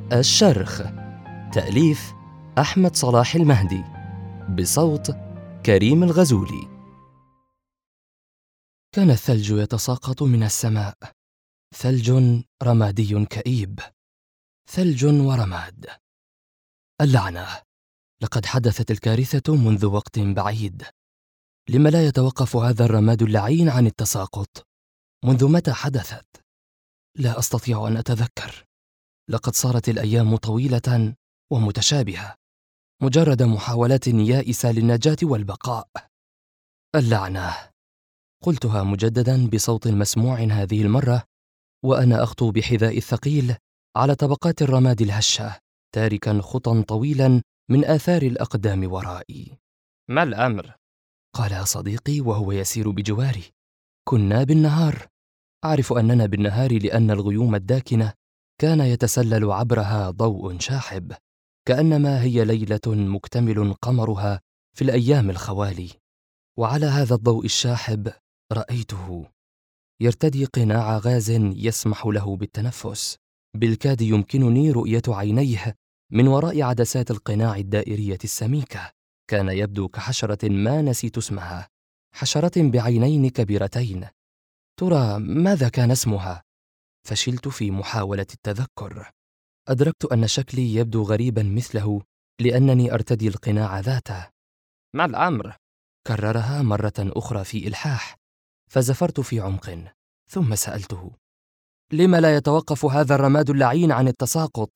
الشرخ. تأليف أحمد صلاح المهدي، بصوت كريم الغزولي. كان الثلج يتساقط من السماء، ثلج رمادي كئيب، ثلج ورماد. اللعنة، لقد حدثت الكارثة منذ وقت بعيد. لم لا يتوقف هذا الرماد اللعين عن التساقط؟ منذ متى حدثت؟ لا أستطيع أن أتذكر. لقد صارت الأيام طويلة ومتشابهة، مجرد محاولات يائسة للنجاة والبقاء. اللعنة، قلتها مجددا بصوت مسموع هذه المرة، وأنا أخطو بحذائي الثقيل على طبقات الرماد الهشة، تاركا خطا طويلا من آثار الأقدام ورائي. ما الأمر؟ قال صديقي وهو يسير بجواري. كنا بالنهار. أعرف أننا بالنهار لأن الغيوم الداكنة كان يتسلل عبرها ضوء شاحب، كأنما هي ليلة مكتمل قمرها في الأيام الخوالي. وعلى هذا الضوء الشاحب رأيته يرتدي قناع غاز يسمح له بالتنفس. بالكاد يمكنني رؤية عينيه من وراء عدسات القناع الدائرية السميكة. كان يبدو كحشرة ما نسيت اسمها، حشرة بعينين كبيرتين. ترى ماذا كان اسمها؟ فشلت في محاولة التذكر. أدركت أن شكلي يبدو غريبا مثله لأنني أرتدي القناع ذاته. ما الأمر؟ كررها مرة أخرى في إلحاح، فزفرت في عمق، ثم سألته: لم لا يتوقف هذا الرماد اللعين عن التساقط؟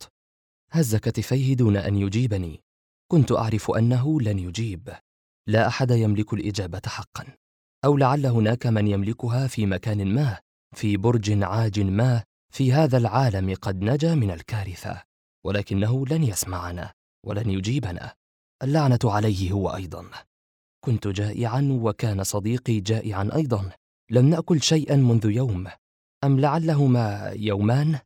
هز كتفيه دون أن يجيبني. كنت أعرف أنه لن يجيب. لا أحد يملك الإجابة حقا، أو لعل هناك من يملكها في مكان ما، في برج عاج ما في هذا العالم قد نجا من الكارثة، ولكنه لن يسمعنا ولن يجيبنا. اللعنة عليه هو أيضا. كنت جائعا وكان صديقي جائعا أيضا. لم نأكل شيئا منذ يوم، أم لعلهما يومان؟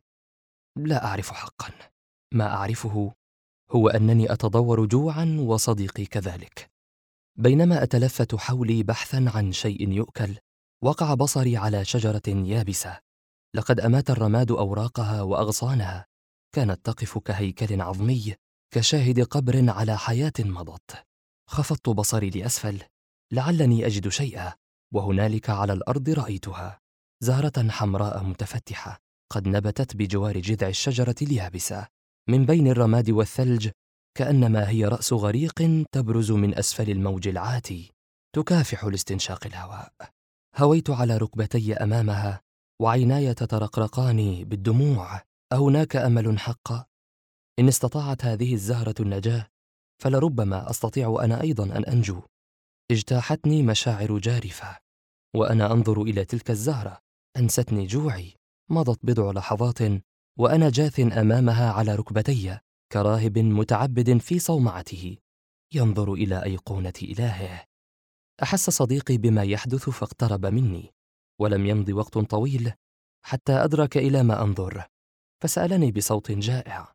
لا أعرف حقا. ما أعرفه هو أنني أتضور جوعا وصديقي كذلك. بينما أتلفت حولي بحثا عن شيء يؤكل، وقع بصري على شجرة يابسة. لقد أمات الرماد أوراقها وأغصانها، كانت تقف كهيكل عظمي، كشاهد قبر على حياة مضت. خفضت بصري لأسفل لعلني أجد شيئا، وهنالك على الأرض رأيتها، زهرة حمراء متفتحة قد نبتت بجوار جذع الشجرة اليابسة من بين الرماد والثلج، كأنما هي رأس غريق تبرز من أسفل الموج العاتي، تكافح لاستنشاق الهواء. هويت على ركبتي أمامها، وعيناي تترقرقان بالدموع. أهناك أمل حقا؟ إن استطاعت هذه الزهرة النجاة، فلربما أستطيع أنا أيضا أن أنجو. اجتاحتني مشاعر جارفة وأنا أنظر إلى تلك الزهرة. أنستني جوعي. مضت بضع لحظات وأنا جاث أمامها على ركبتي، كراهب متعبد في صومعته ينظر إلى أيقونة إلهه. أحس صديقي بما يحدث فاقترب مني، ولم يمض وقت طويل حتى أدرك إلى ما أنظر، فسألني بصوت جائع: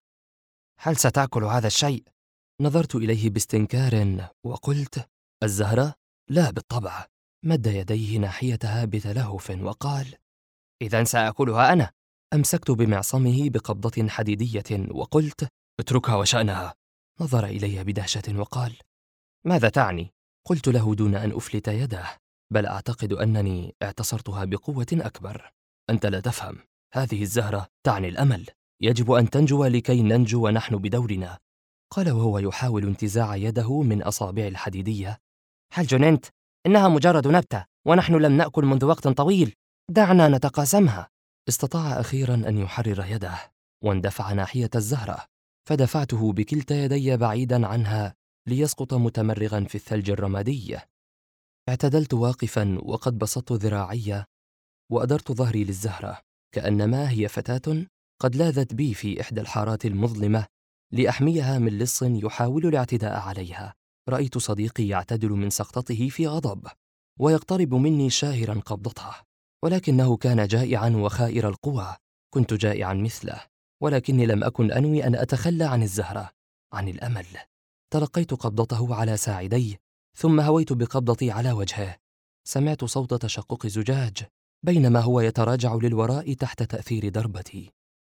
هل ستأكل هذا الشيء؟ نظرت إليه باستنكار وقلت: الزهرة؟ لا بالطبع. مد يديه ناحيتها بتلهف وقال: إذن سأكلها أنا. أمسكت بمعصمه بقبضة حديدية وقلت: اتركها وشأنها. نظر إلي بدهشة وقال: ماذا تعني؟ قلت له دون أن أفلت يده: بل أعتقد أنني اعتصرتها بقوة أكبر. أنت لا تفهم. هذه الزهرة تعني الأمل. يجب أن تنجو لكي ننجو ونحن بدورنا. قال وهو يحاول انتزاع يده من أصابع الحديدية: هل جننت؟ إنها مجرد نبتة، ونحن لم نأكل منذ وقت طويل. دعنا نتقاسمها. استطاع أخيرا أن يحرر يده، واندفع ناحية الزهرة، فدفعته بكلتا يدي بعيدا عنها ليسقط متمرغا في الثلج الرمادي. اعتدلت واقفا وقد بسطت ذراعي وأدرت ظهري للزهرة، كأنما هي فتاة قد لاذت بي في إحدى الحارات المظلمة لأحميها من لص يحاول الاعتداء عليها. رأيت صديقي يعتدل من سقطته في غضب ويقترب مني شاهرا قبضته، ولكنه كان جائعا وخائر القوى. كنت جائعا مثله، ولكني لم أكن أنوي أن أتخلى عن الزهرة، عن الأمل. تلقيت قبضته على ساعدي، ثم هويت بقبضتي على وجهه. سمعت صوت تشقق زجاج بينما هو يتراجع للوراء تحت تأثير ضربتي.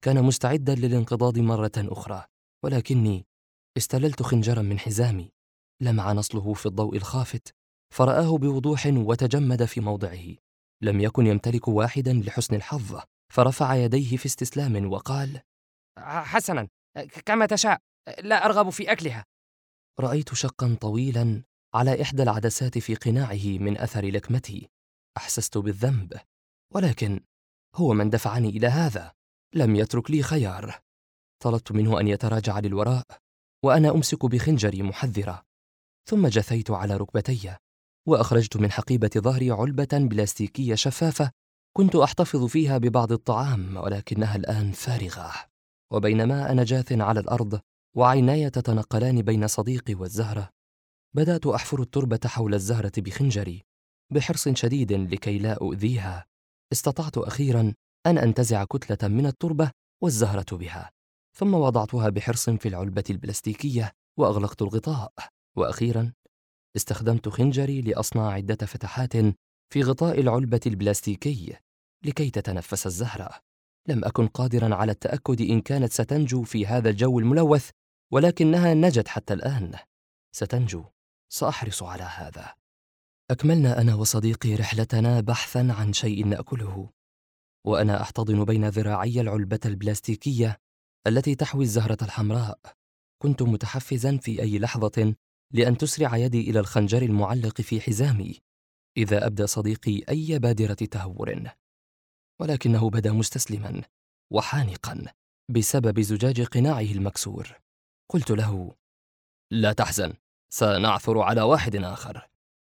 كان مستعدا للانقضاض مرة أخرى، ولكني استللت خنجرا من حزامي. لمع نصله في الضوء الخافت، فرآه بوضوح وتجمد في موضعه. لم يكن يمتلك واحدا لحسن الحظ، فرفع يديه في استسلام وقال: حسناً، كما تشاء، لا أرغب في أكلها. رأيت شقا طويلا على إحدى العدسات في قناعه من أثر لكمتي. أحسست بالذنب، ولكن هو من دفعني إلى هذا، لم يترك لي خيار. طلبت منه أن يتراجع للوراء وأنا أمسك بخنجري محذرة، ثم جثيت على ركبتي وأخرجت من حقيبة ظهري علبة بلاستيكية شفافة كنت أحتفظ فيها ببعض الطعام، ولكنها الآن فارغة. وبينما أنا جاث على الأرض وعيناي تتنقلان بين صديقي والزهرة، بدأت أحفر التربة حول الزهرة بخنجري بحرص شديد لكي لا أؤذيها. استطعت أخيراً أن أنتزع كتلة من التربة والزهرة بها، ثم وضعتها بحرص في العلبة البلاستيكية وأغلقت الغطاء. وأخيراً استخدمت خنجري لأصنع عدة فتحات في غطاء العلبة البلاستيكي لكي تتنفس الزهرة. لم أكن قادراً على التأكد إن كانت ستنجو في هذا الجو الملوث، ولكنها نجت حتى الآن. ستنجو، سأحرص على هذا. أكملنا أنا وصديقي رحلتنا بحثاً عن شيء نأكله، وأنا أحتضن بين ذراعي العلبة البلاستيكية التي تحوي الزهرة الحمراء. كنت متحفزاً في أي لحظة لأن تسرع يدي إلى الخنجر المعلق في حزامي إذا أبدى صديقي أي بادرة تهور، ولكنه بدا مستسلماً وحانقاً بسبب زجاج قناعه المكسور. قلت له: لا تحزن، سنعثر على واحد آخر.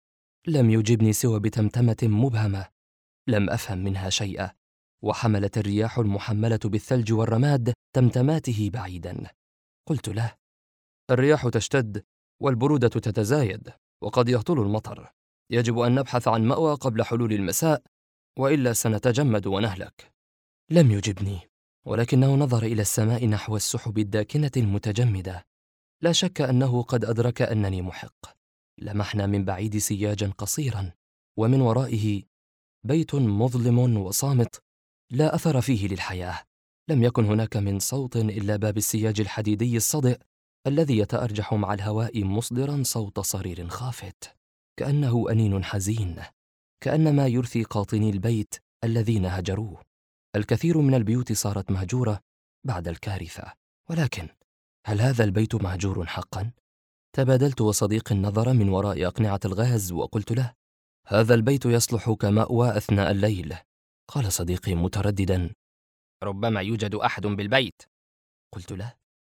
لم يجبني سوى بتمتمة مبهمة لم أفهم منها شيئا، وحملت الرياح المحملة بالثلج والرماد تمتماته بعيداً. قلت له: الرياح تشتد والبرودة تتزايد، وقد يهطل المطر. يجب أن نبحث عن مأوى قبل حلول المساء، وإلا سنتجمد ونهلك. لم يجبني، ولكنه نظر إلى السماء نحو السحب الداكنة المتجمدة. لا شك أنه قد أدرك أنني محق. لمحنا من بعيد سياجاً قصيراً، ومن ورائه بيت مظلم وصامت لا أثر فيه للحياة. لم يكن هناك من صوت إلا باب السياج الحديدي الصدئ الذي يتأرجح مع الهواء مصدراً صوت صرير خافت، كأنه أنين حزين، كأنما يرثي قاطني البيت الذين هجروه. الكثير من البيوت صارت مهجورة بعد الكارثة، ولكن هل هذا البيت مهجور حقاً؟ تبادلت وصديقي النظر من وراء أقنعة الغاز وقلت له: هذا البيت يصلح كمأوى أثناء الليل. قال صديقي متردداً: ربما يوجد أحد بالبيت. قلت له: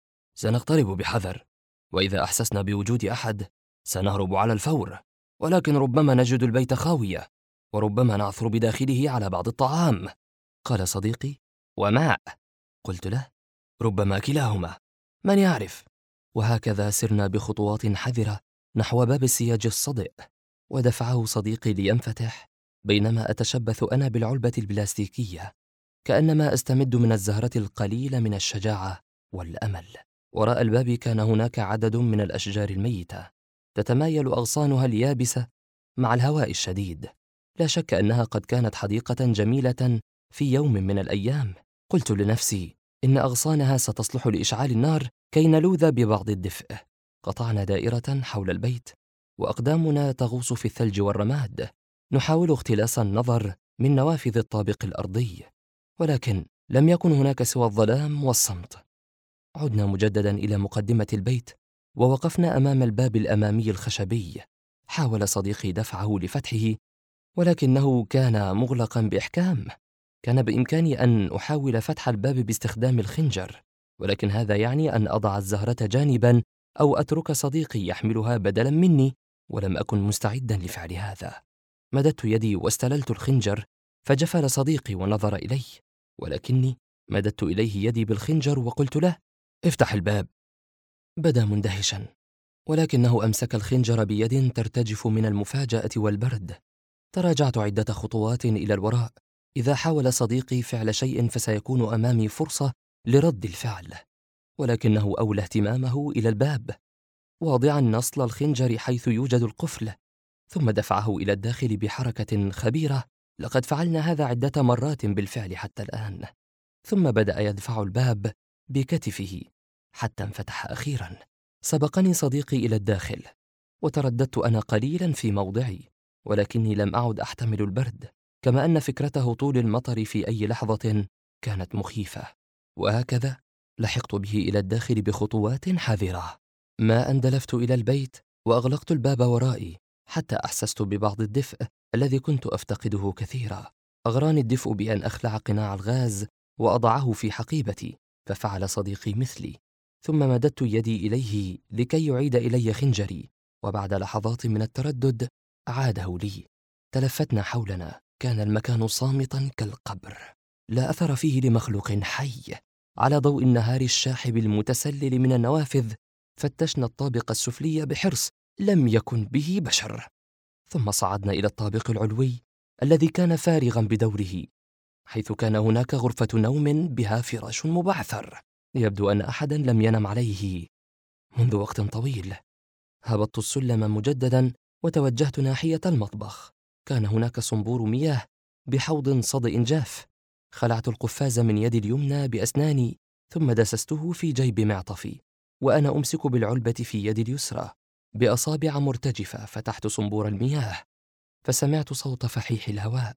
سنقترب بحذر، وإذا أحسسنا بوجود أحد سنهرب على الفور، ولكن ربما نجد البيت خاوية، وربما نعثر بداخله على بعض الطعام. قال صديقي: وماء. قلت له: ربما كلاهما، من يعرف. وهكذا سرنا بخطوات حذرة نحو باب السياج الصدئ، ودفعه صديقي لينفتح بينما أتشبث أنا بالعلبة البلاستيكية، كأنما أستمد من الزهرة القليل من الشجاعة والأمل. وراء الباب كان هناك عدد من الأشجار الميتة تتمايل أغصانها اليابسة مع الهواء الشديد. لا شك أنها قد كانت حديقة جميلة في يوم من الأيام. قلت لنفسي إن أغصانها ستصلح لإشعال النار كي نلوذ ببعض الدفء. قطعنا دائرة حول البيت، وأقدامنا تغوص في الثلج والرماد، نحاول اختلاس النظر من نوافذ الطابق الأرضي، ولكن لم يكن هناك سوى الظلام والصمت. عدنا مجددا إلى مقدمة البيت، ووقفنا أمام الباب الأمامي الخشبي. حاول صديقي دفعه لفتحه، ولكنه كان مغلقا بإحكام. كان بإمكاني أن أحاول فتح الباب باستخدام الخنجر، ولكن هذا يعني أن أضع الزهرة جانبا أو أترك صديقي يحملها بدلا مني، ولم أكن مستعدا لفعل هذا. مددت يدي واستللت الخنجر، فجفل صديقي ونظر إلي، ولكني مددت إليه يدي بالخنجر وقلت له: افتح الباب. بدا مندهشا، ولكنه أمسك الخنجر بيد ترتجف من المفاجأة والبرد. تراجعت عدة خطوات إلى الوراء. إذا حاول صديقي فعل شيء فسيكون أمامي فرصة لرد الفعل، ولكنه أولى اهتمامه إلى الباب، واضعا نصل الخنجر حيث يوجد القفل، ثم دفعه إلى الداخل بحركة خبيرة. لقد فعلنا هذا عدة مرات بالفعل حتى الآن. ثم بدأ يدفع الباب بكتفه حتى انفتح أخيراً. سبقني صديقي إلى الداخل، وترددت أنا قليلاً في موضعي، ولكني لم أعد أحتمل البرد، كما أن فكرته طول المطر في أي لحظة كانت مخيفة. وهكذا لحقت به إلى الداخل بخطوات حذرة. ما أن دلفت إلى البيت وأغلقت الباب ورائي حتى أحسست ببعض الدفء الذي كنت أفتقده كثيرا. أغراني الدفء بأن أخلع قناع الغاز وأضعه في حقيبتي، ففعل صديقي مثلي، ثم مددت يدي إليه لكي يعيد إلي خنجري، وبعد لحظات من التردد أعاده لي. تلفتنا حولنا، كان المكان صامتا كالقبر، لا أثر فيه لمخلوق حي. على ضوء النهار الشاحب المتسلل من النوافذ فتشنا الطابق السفلي بحرص لم يكن به بشر، ثم صعدنا إلى الطابق العلوي الذي كان فارغا بدوره، حيث كان هناك غرفة نوم بها فراش مبعثر يبدو أن أحدا لم ينم عليه منذ وقت طويل. هبطت السلم مجددا وتوجهت ناحية المطبخ. كان هناك صنبور مياه بحوض صدئ جاف. خلعت القفاز من يدي اليمنى بأسناني، ثم دسسته في جيب معطفي، وأنا أمسك بالعلبة في يدي اليسرى بأصابع مرتجفة. فتحت صنبور المياه فسمعت صوت فحيح الهواء.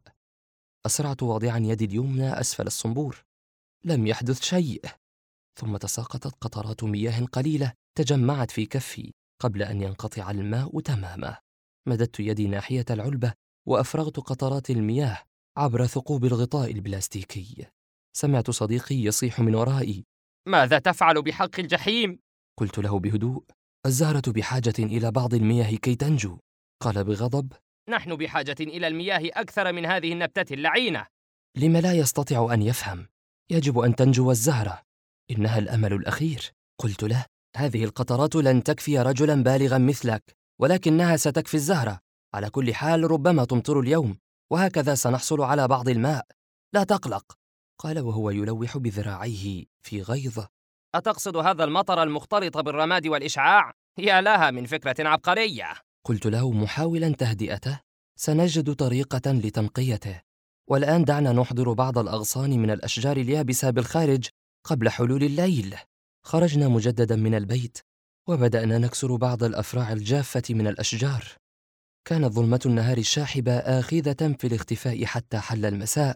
أسرعت واضعا يدي اليمنى أسفل الصنبور، لم يحدث شيء. ثم تساقطت قطرات مياه قليلة تجمعت في كفي قبل أن ينقطع الماء تماما. مددت يدي ناحية العلبة وأفرغت قطرات المياه عبر ثقوب الغطاء البلاستيكي. سمعت صديقي يصيح من ورائي: ماذا تفعل بحق الجحيم؟ قلت له بهدوء: الزهرة بحاجة إلى بعض المياه كي تنجو. قال بغضب: نحن بحاجة إلى المياه أكثر من هذه النبتة اللعينة. لم لا يستطيع أن يفهم؟ يجب أن تنجو الزهرة، إنها الأمل الأخير. قلت له: هذه القطرات لن تكفي رجلا بالغا مثلك، ولكنها ستكفي الزهرة. على كل حال ربما تمطر اليوم، وهكذا سنحصل على بعض الماء، لا تقلق. قال وهو يلوح بذراعيه في غيظ: أتقصد هذا المطر المختلط بالرماد والإشعاع؟ يا لها من فكرة عبقرية. قلت له محاولا تهدئته: سنجد طريقة لتنقيته، والآن دعنا نحضر بعض الأغصان من الأشجار اليابسة بالخارج قبل حلول الليل. خرجنا مجددا من البيت وبدأنا نكسر بعض الأفراع الجافة من الأشجار. كانت ظلمة النهار الشاحبة آخذة في الاختفاء حتى حل المساء،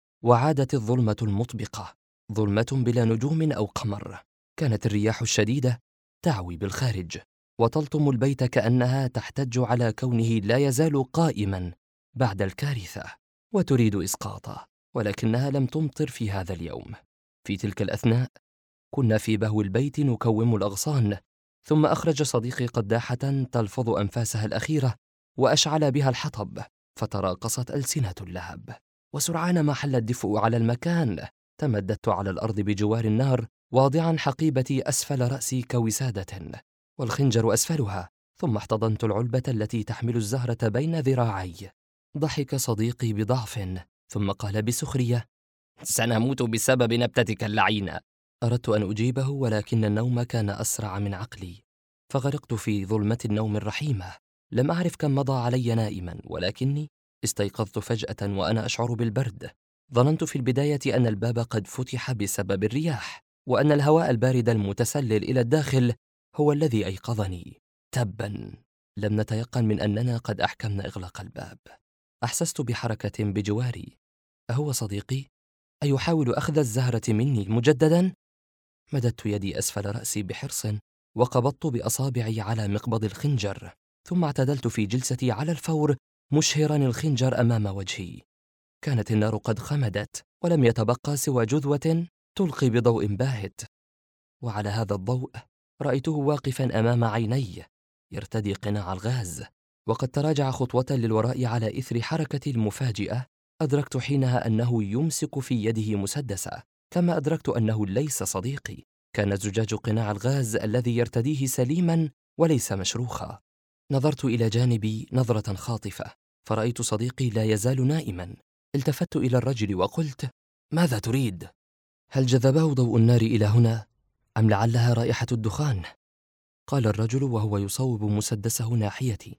وعادت الظلمة المطبقة، ظلمة بلا نجوم أو قمر. كانت الرياح الشديدة تعوي بالخارج وتلطم البيت كأنها تحتج على كونه لا يزال قائما بعد الكارثة وتريد إسقاطه، ولكنها لم تمطر في هذا اليوم. في تلك الأثناء كنا في بهو البيت نكوم الأغصان، ثم أخرج صديقي قداحة تلفظ أنفاسها الأخيرة وأشعل بها الحطب، فتراقصت ألسنة اللهب. وسرعان ما حل الدفء على المكان تمددت على الأرض بجوار النار، واضعا حقيبتي أسفل رأسي كوسادة والخنجر أسفلها، ثم احتضنت العلبة التي تحمل الزهرة بين ذراعي. ضحك صديقي بضعف ثم قال بسخرية: سنموت بسبب نبتتك اللعينة. أردت أن أجيبه، ولكن النوم كان أسرع من عقلي، فغرقت في ظلمة النوم الرحيمة. لم أعرف كم مضى علي نائما، ولكني استيقظت فجأة وأنا أشعر بالبرد. ظننت في البداية أن الباب قد فتح بسبب الرياح، وأن الهواء البارد المتسلل إلى الداخل هو الذي أيقظني. تبا، لم نتيقن من أننا قد أحكمنا إغلاق الباب. أحسست بحركة بجواري. أهو صديقي؟ أيحاول أخذ الزهرة مني مجددا؟ مددت يدي أسفل رأسي بحرص وقبضت بأصابعي على مقبض الخنجر، ثم اعتدلت في جلستي على الفور مشهرا الخنجر أمام وجهي. كانت النار قد خمدت ولم يتبقى سوى جذوة تلقي بضوء باهت، وعلى هذا الضوء رأيته واقفا أمام عيني يرتدي قناع الغاز، وقد تراجع خطوة للوراء على إثر حركتي المفاجئة. أدركت حينها أنه يمسك في يده مسدسا، كما أدركت أنه ليس صديقي. كان زجاج قناع الغاز الذي يرتديه سليما وليس مشروخا. نظرت إلى جانبي نظرة خاطفة فرأيت صديقي لا يزال نائما. التفت إلى الرجل وقلت: ماذا تريد؟ هل جذبه ضوء النار إلى هنا أم لعلها رائحة الدخان؟ قال الرجل وهو يصوب مسدسه ناحيتي: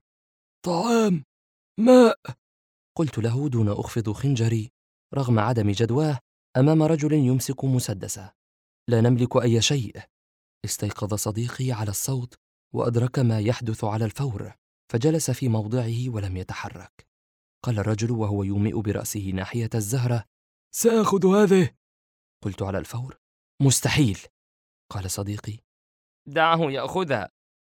طعام، ماء. قلت له دون أخفض خنجري رغم عدم جدواه: أمام رجل يمسك مسدسا. لا نملك أي شيء. استيقظ صديقي على الصوت وأدرك ما يحدث على الفور، فجلس في موضعه ولم يتحرك. قال الرجل وهو يومئ برأسه ناحية الزهرة: سآخذ هذه. قلت على الفور: مستحيل. قال صديقي: دعه يأخذها،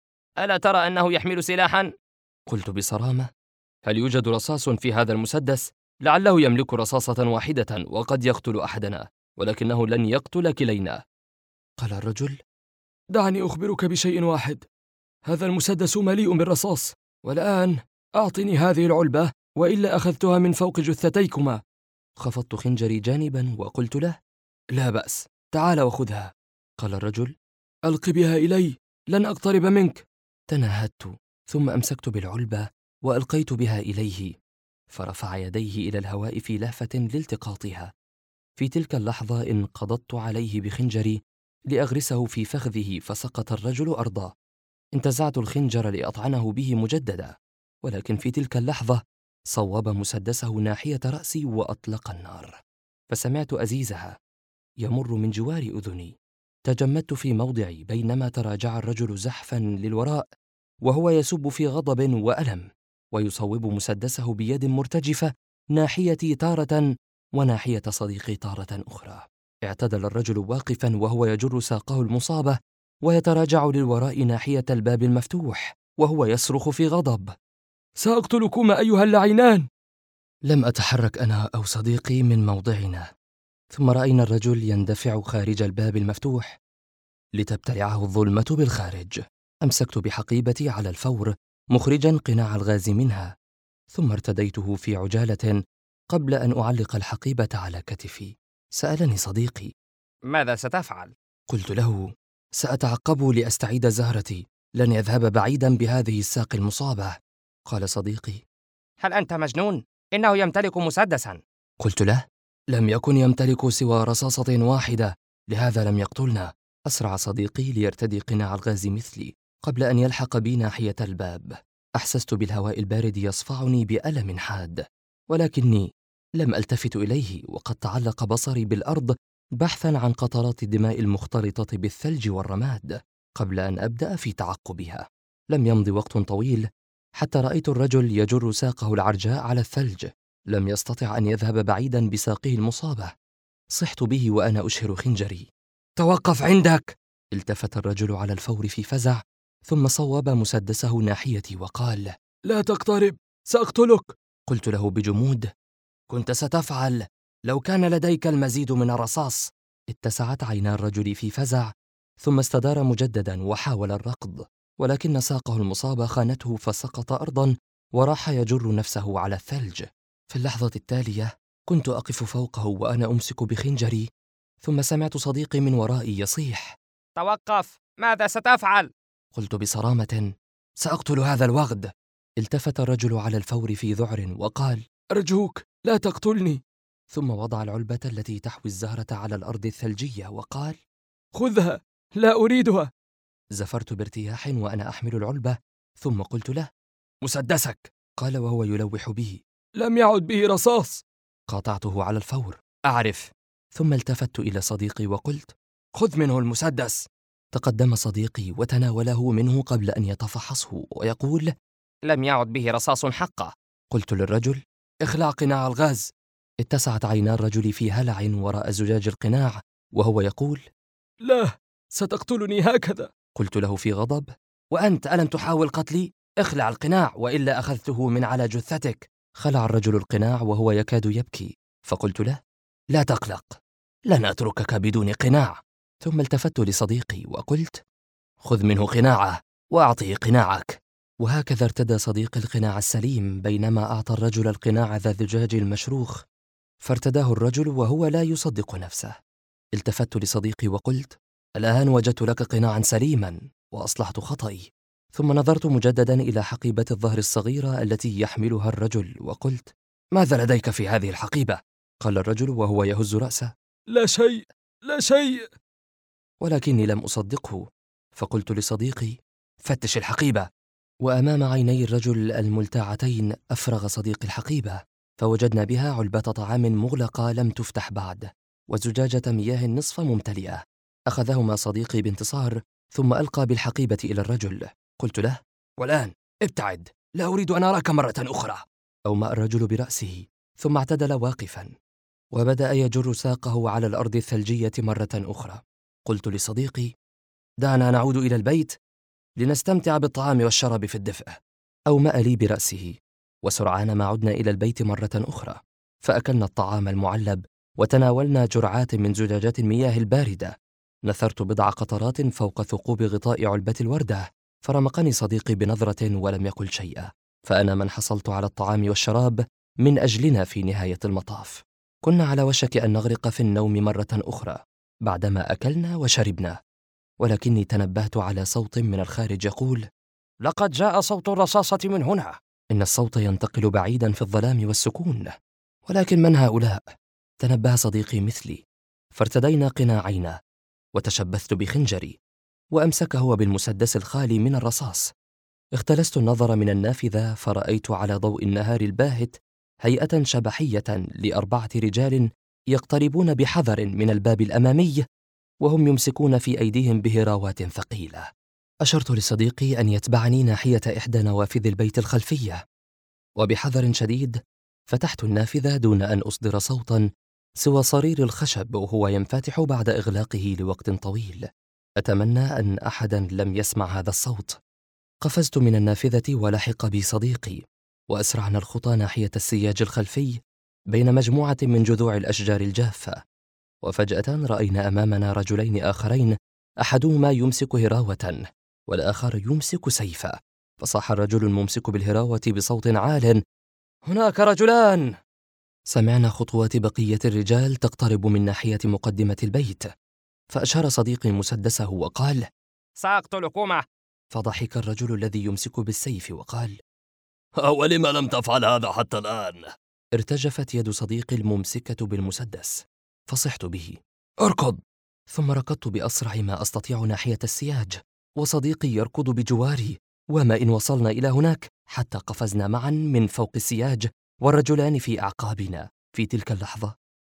ألا ترى أنه يحمل سلاحا؟ قلت بصرامة: هل يوجد رصاص في هذا المسدس؟ لعله يملك رصاصة واحدة وقد يقتل أحدنا، ولكنه لن يقتل كلينا. قال الرجل: دعني أخبرك بشيء واحد، هذا المسدس مليء بالرصاص، والآن أعطني هذه العلبة وإلا أخذتها من فوق جثتيكما. خفضت خنجري جانبا وقلت له: لا بأس، تعال وخذها. قال الرجل: ألق بها إلي، لن أقترب منك. تنهدت، ثم أمسكت بالعلبة وألقيت بها إليه، فرفع يديه إلى الهواء في لهفة لالتقاطها. في تلك اللحظة انقضضت عليه بخنجري لأغرسه في فخذه، فسقط الرجل أرضا. انتزعت الخنجر لأطعنه به مجددا، ولكن في تلك اللحظة صوب مسدسه ناحية رأسي وأطلق النار، فسمعت أزيزها يمر من جوار أذني. تجمدت في موضعي بينما تراجع الرجل زحفا للوراء وهو يسب في غضب وألم، ويصوب مسدسه بيد مرتجفة ناحيتي تارة وناحية صديقي تارة أخرى. اعتدل الرجل واقفا وهو يجر ساقه المصابة ويتراجع للوراء ناحية الباب المفتوح وهو يصرخ في غضب: سأقتلكما أيها اللعينان! لم أتحرك أنا أو صديقي من موضعنا، ثم رأينا الرجل يندفع خارج الباب المفتوح لتبتلعه الظلمة بالخارج. أمسكت بحقيبتي على الفور مخرجا قناع الغاز منها، ثم ارتديته في عجالة قبل أن أعلق الحقيبة على كتفي. سألني صديقي: ماذا ستفعل؟ قلت له: سأتعقب لأستعيد زهرتي، لن يذهب بعيدا بهذه الساق المصابة. قال صديقي: هل أنت مجنون؟ إنه يمتلك مسدسا. قلت له: لم يكن يمتلك سوى رصاصة واحدة، لهذا لم يقتلنا. أسرع صديقي ليرتدي قناع الغاز مثلي قبل أن يلحق بي ناحية الباب. أحسست بالهواء البارد يصفعني بألم حاد، ولكني لم ألتفت إليه، وقد تعلق بصري بالأرض بحثا عن قطرات الدماء المختلطة بالثلج والرماد قبل أن أبدأ في تعقبها. لم يمض وقت طويل حتى رأيت الرجل يجر ساقه العرجاء على الثلج. لم يستطع أن يذهب بعيدا بساقه المصابة. صحت به وأنا أشهر خنجري. توقف عندك! التفت الرجل على الفور في فزع، ثم صوب مسدسه ناحيتي وقال: لا تقترب، سأقتلك. قلت له بجمود: كنت ستفعل لو كان لديك المزيد من الرصاص. اتسعت عينا الرجل في فزع، ثم استدار مجددا وحاول الركض، ولكن ساقه المصابة خانته فسقط أرضا وراح يجر نفسه على الثلج. في اللحظة التالية كنت أقف فوقه وأنا أمسك بخنجري، ثم سمعت صديقي من ورائي يصيح: توقف، ماذا ستفعل؟ قلت بصرامة: سأقتل هذا الوغد. التفت الرجل على الفور في ذعر وقال: أرجوك لا تقتلني. ثم وضع العلبة التي تحوي الزهرة على الأرض الثلجية وقال: خذها، لا أريدها. زفرت بارتياح وأنا أحمل العلبة، ثم قلت له: مسدسك. قال وهو يلوح به: لم يعد به رصاص. قاطعته على الفور: أعرف. ثم التفت إلى صديقي وقلت: خذ منه المسدس. تقدم صديقي وتناوله منه قبل أن يتفحصه ويقول: لم يعد به رصاص حقا. قلت للرجل: اخلع قناع الغاز. اتسعت عينا الرجل في هلع وراء زجاج القناع وهو يقول: لا، ستقتلني هكذا. قلت له في غضب: وأنت ألم تحاول قتلي؟ اخلع القناع وإلا أخذته من على جثتك. خلع الرجل القناع وهو يكاد يبكي، فقلت له: لا تقلق، لن أتركك بدون قناع. ثم التفت لصديقي وقلت: خذ منه قناعه وأعطيه قناعك. وهكذا ارتدى صديقي القناع السليم، بينما أعطى الرجل القناع ذا الزجاج المشروخ، فارتداه الرجل وهو لا يصدق نفسه. التفت لصديقي وقلت: الآن وجدت لك قناعا سليما وأصلحت خطئي. ثم نظرت مجددا إلى حقيبة الظهر الصغيرة التي يحملها الرجل وقلت: ماذا لديك في هذه الحقيبة؟ قال الرجل وهو يهز رأسه: لا شيء، لا شيء. ولكني لم أصدقه، فقلت لصديقي: فتش الحقيبة. وأمام عيني الرجل الملتعتين أفرغ صديقي الحقيبة، فوجدنا بها علبة طعام مغلقة لم تفتح بعد. وزجاجة مياه نصف ممتلئة. أخذهما صديقي بانتصار، ثم ألقى بالحقيبة إلى الرجل. قلت له: والآن ابتعد، لا أريد أن أراك مرة أخرى. أومأ الرجل برأسه، ثم اعتدل واقفا، وبدأ يجر ساقه على الأرض الثلجية مرة أخرى. قلت لصديقي: دعنا نعود إلى البيت لنستمتع بالطعام والشراب في الدفء. أومأ لي برأسه، وسرعان ما عدنا إلى البيت مرة أخرى، فأكلنا الطعام المعلب وتناولنا جرعات من زجاجات المياه الباردة. نثرت بضع قطرات فوق ثقوب غطاء علبة الوردة، فرمقني صديقي بنظرة ولم يقل شيئا، فأنا من حصلت على الطعام والشراب من أجلنا في نهاية المطاف. كنا على وشك أن نغرق في النوم مرة أخرى بعدما أكلنا وشربنا، ولكني تنبهت على صوت من الخارج يقول: لقد جاء صوت الرصاصة من هنا. إن الصوت ينتقل بعيدا في الظلام والسكون. ولكن من هؤلاء؟ تنبه صديقي مثلي، فارتدينا قناعينا، وتشبثت بخنجري وأمسكه هو بالمسدس الخالي من الرصاص. اختلست النظر من النافذة، فرأيت على ضوء النهار الباهت هيئة شبحية ل4 رجال يقتربون بحذر من الباب الأمامي، وهم يمسكون في أيديهم بهراوات ثقيلة. أشرت لصديقي أن يتبعني ناحية إحدى نوافذ البيت الخلفية، وبحذر شديد فتحت النافذة دون أن أصدر صوتا سوى صرير الخشب وهو ينفتح بعد إغلاقه لوقت طويل. أتمنى أن أحدا لم يسمع هذا الصوت. قفزت من النافذة ولحق بي صديقي، وأسرعنا الخطى ناحية السياج الخلفي بين مجموعة من جذوع الأشجار الجافة. وفجأة رأينا أمامنا رجلين آخرين، أحدهما يمسك هراوة والآخر يمسك سيفا. فصاح الرجل الممسك بالهراوة بصوت عال: هناك رجلان! سمعنا خطوات بقية الرجال تقترب من ناحية مقدمة البيت، فأشار صديقي مسدسه وقال: سأقتلكما. فضحك الرجل الذي يمسك بالسيف وقال: ولم لم تفعل هذا حتى الآن؟ ارتجفت يد صديقي الممسكة بالمسدس، فصحت به: اركض! ثم ركضت بأسرع ما أستطيع ناحية السياج، وصديقي يركض بجواري. وما إن وصلنا إلى هناك حتى قفزنا معا من فوق السياج والرجلان في أعقابنا. في تلك اللحظة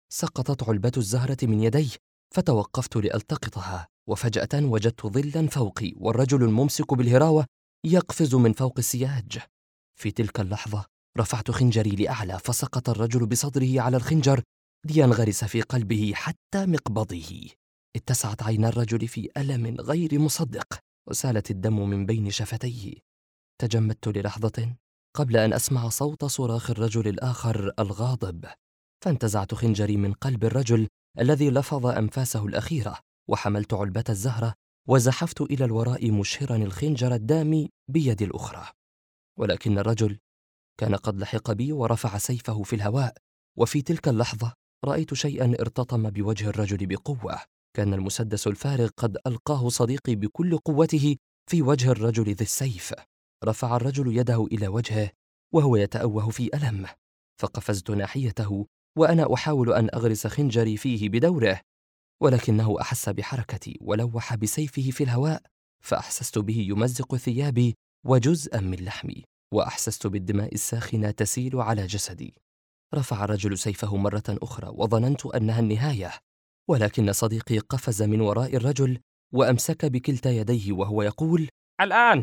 سقطت علبة الزهرة من يدي، فتوقفت لألتقطها، وفجأة وجدت ظلا فوقي والرجل الممسك بالهراوة يقفز من فوق السياج. في تلك اللحظة رفعت خنجري لأعلى، فسقط الرجل بصدره على الخنجر لينغرس في قلبه حتى مقبضه. اتسعت عينا الرجل في ألم غير مصدق، وسالت الدم من بين شفتيه. تجمدت للحظة قبل أن أسمع صوت صراخ الرجل الآخر الغاضب، فانتزعت خنجري من قلب الرجل الذي لفظ أنفاسه الأخيرة، وحملت علبة الزهرة وزحفت إلى الوراء مشهرا الخنجر الدامي بيدي الأخرى. ولكن الرجل كان قد لحق بي ورفع سيفه في الهواء، وفي تلك اللحظة رأيت شيئا ارتطم بوجه الرجل بقوة. كان المسدس الفارغ قد ألقاه صديقي بكل قوته في وجه الرجل ذي السيف. رفع الرجل يده إلى وجهه وهو يتأوه في ألم، فقفزت ناحيته وأنا أحاول أن أغرس خنجري فيه بدوره، ولكنه أحس بحركتي ولوح بسيفه في الهواء، فأحسست به يمزق ثيابي وجزءا من لحمي، وأحسست بالدماء الساخنة تسيل على جسدي. رفع الرجل سيفه مرة أخرى وظننت أنها النهاية، ولكن صديقي قفز من وراء الرجل وأمسك بكلتا يديه وهو يقول: الآن!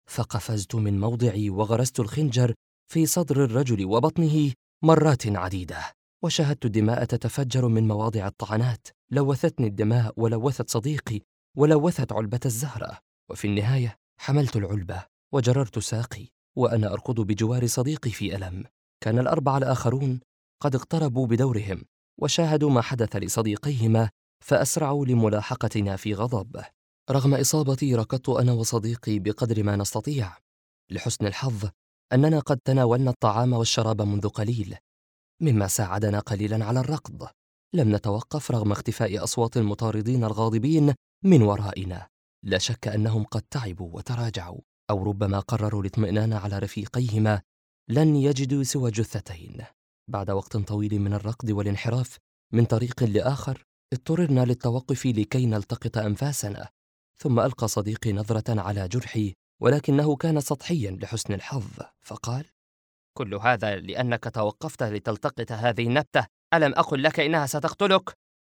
فقفزت من موضعي وغرست الخنجر في صدر الرجل وبطنه مرات عديدة، وشاهدت الدماء تتفجر من مواضع الطعنات. لوثتني الدماء ولوثت صديقي ولوثت علبة الزهرة، وفي النهاية حملت العلبة وجررت ساقي وأنا أركض بجوار صديقي في ألم. كان الأربعة الآخرون قد اقتربوا بدورهم وشاهدوا ما حدث لصديقيهما، فأسرعوا لملاحقتنا في غضب. رغم إصابتي ركضت أنا وصديقي بقدر ما نستطيع. لحسن الحظ أننا قد تناولنا الطعام والشراب منذ قليل، مما ساعدنا قليلا على الركض. لم نتوقف رغم اختفاء أصوات المطاردين الغاضبين من ورائنا. لا شك أنهم قد تعبوا وتراجعوا، أو ربما قرروا الاطمئنان على رفيقيهما لن يجدوا سوى جثتين. بعد وقت طويل من الركض والانحراف من طريق لآخر اضطررنا للتوقف لكي نلتقط أنفاسنا. ثم ألقى صديقي نظرة على جرحي، ولكنه كان سطحيا لحسن الحظ، فقال: كل هذا لأنك توقفت لتلتقط هذه النبتة. ألم أقل لك إنها ستقتلك؟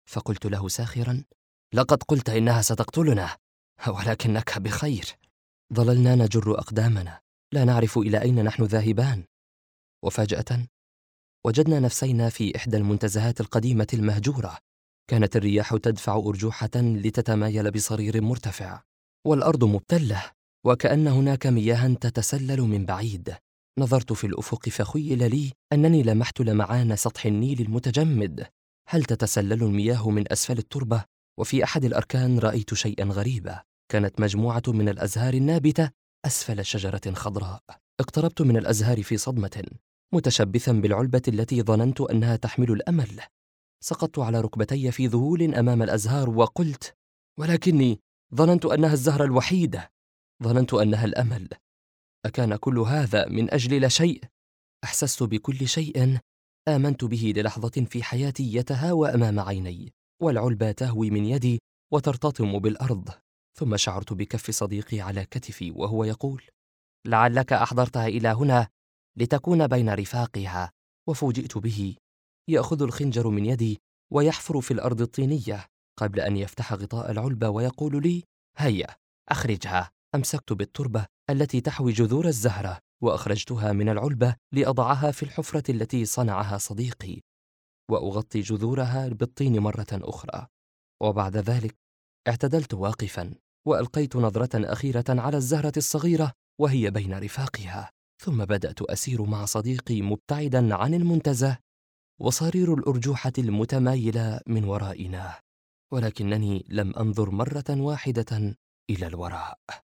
فقلت له ساخرا: لقد قلت إنها ستقتلنا، ولكنك بخير. ظللنا نجر أقدامنا، لا نعرف إلى أين نحن ذاهبان، وفجأة وجدنا نفسينا في إحدى المنتزهات القديمة المهجورة. كانت الرياح تدفع أرجوحة لتتمايل بصرير مرتفع، والأرض مبتلة، وكأن هناك مياه تتسلل من بعيد. نظرت في الأفق فخيل لي أنني لمحت لمعان سطح النيل المتجمد. هل تتسلل المياه من أسفل التربة؟ وفي أحد الأركان رأيت شيئا غريبا، كانت مجموعة من الأزهار النابتة أسفل شجرة خضراء. اقتربت من الأزهار في صدمة، متشبثا بالعلبة التي ظننت أنها تحمل الأمل. سقطت على ركبتي في ذهول أمام الأزهار وقلت: ولكني ظننت أنها الزهرة الوحيدة، ظننت أنها الأمل. أكان كل هذا من أجل لا شيء؟ أحسست بكل شيء آمنت به للحظة في حياتي يتهاوى أمام عيني، والعلبة تهوي من يدي وترتطم بالأرض. ثم شعرت بكف صديقي على كتفي وهو يقول: لعلك أحضرتها إلى هنا لتكون بين رفاقها. وفوجئت به يأخذ الخنجر من يدي ويحفر في الأرض الطينية قبل أن يفتح غطاء العلبة ويقول لي: هيا أخرجها. أمسكت بالتربة التي تحوي جذور الزهرة وأخرجتها من العلبة لأضعها في الحفرة التي صنعها صديقي، وأغطي جذورها بالطين مرة أخرى. وبعد ذلك اعتدلت واقفا وألقيت نظرة أخيرة على الزهرة الصغيرة وهي بين رفاقها، ثم بدأت أسير مع صديقي مبتعدا عن المنتزه وصرير الأرجوحة المتمايلة من ورائنا، ولكنني لم أنظر مرة واحدة إلى الوراء.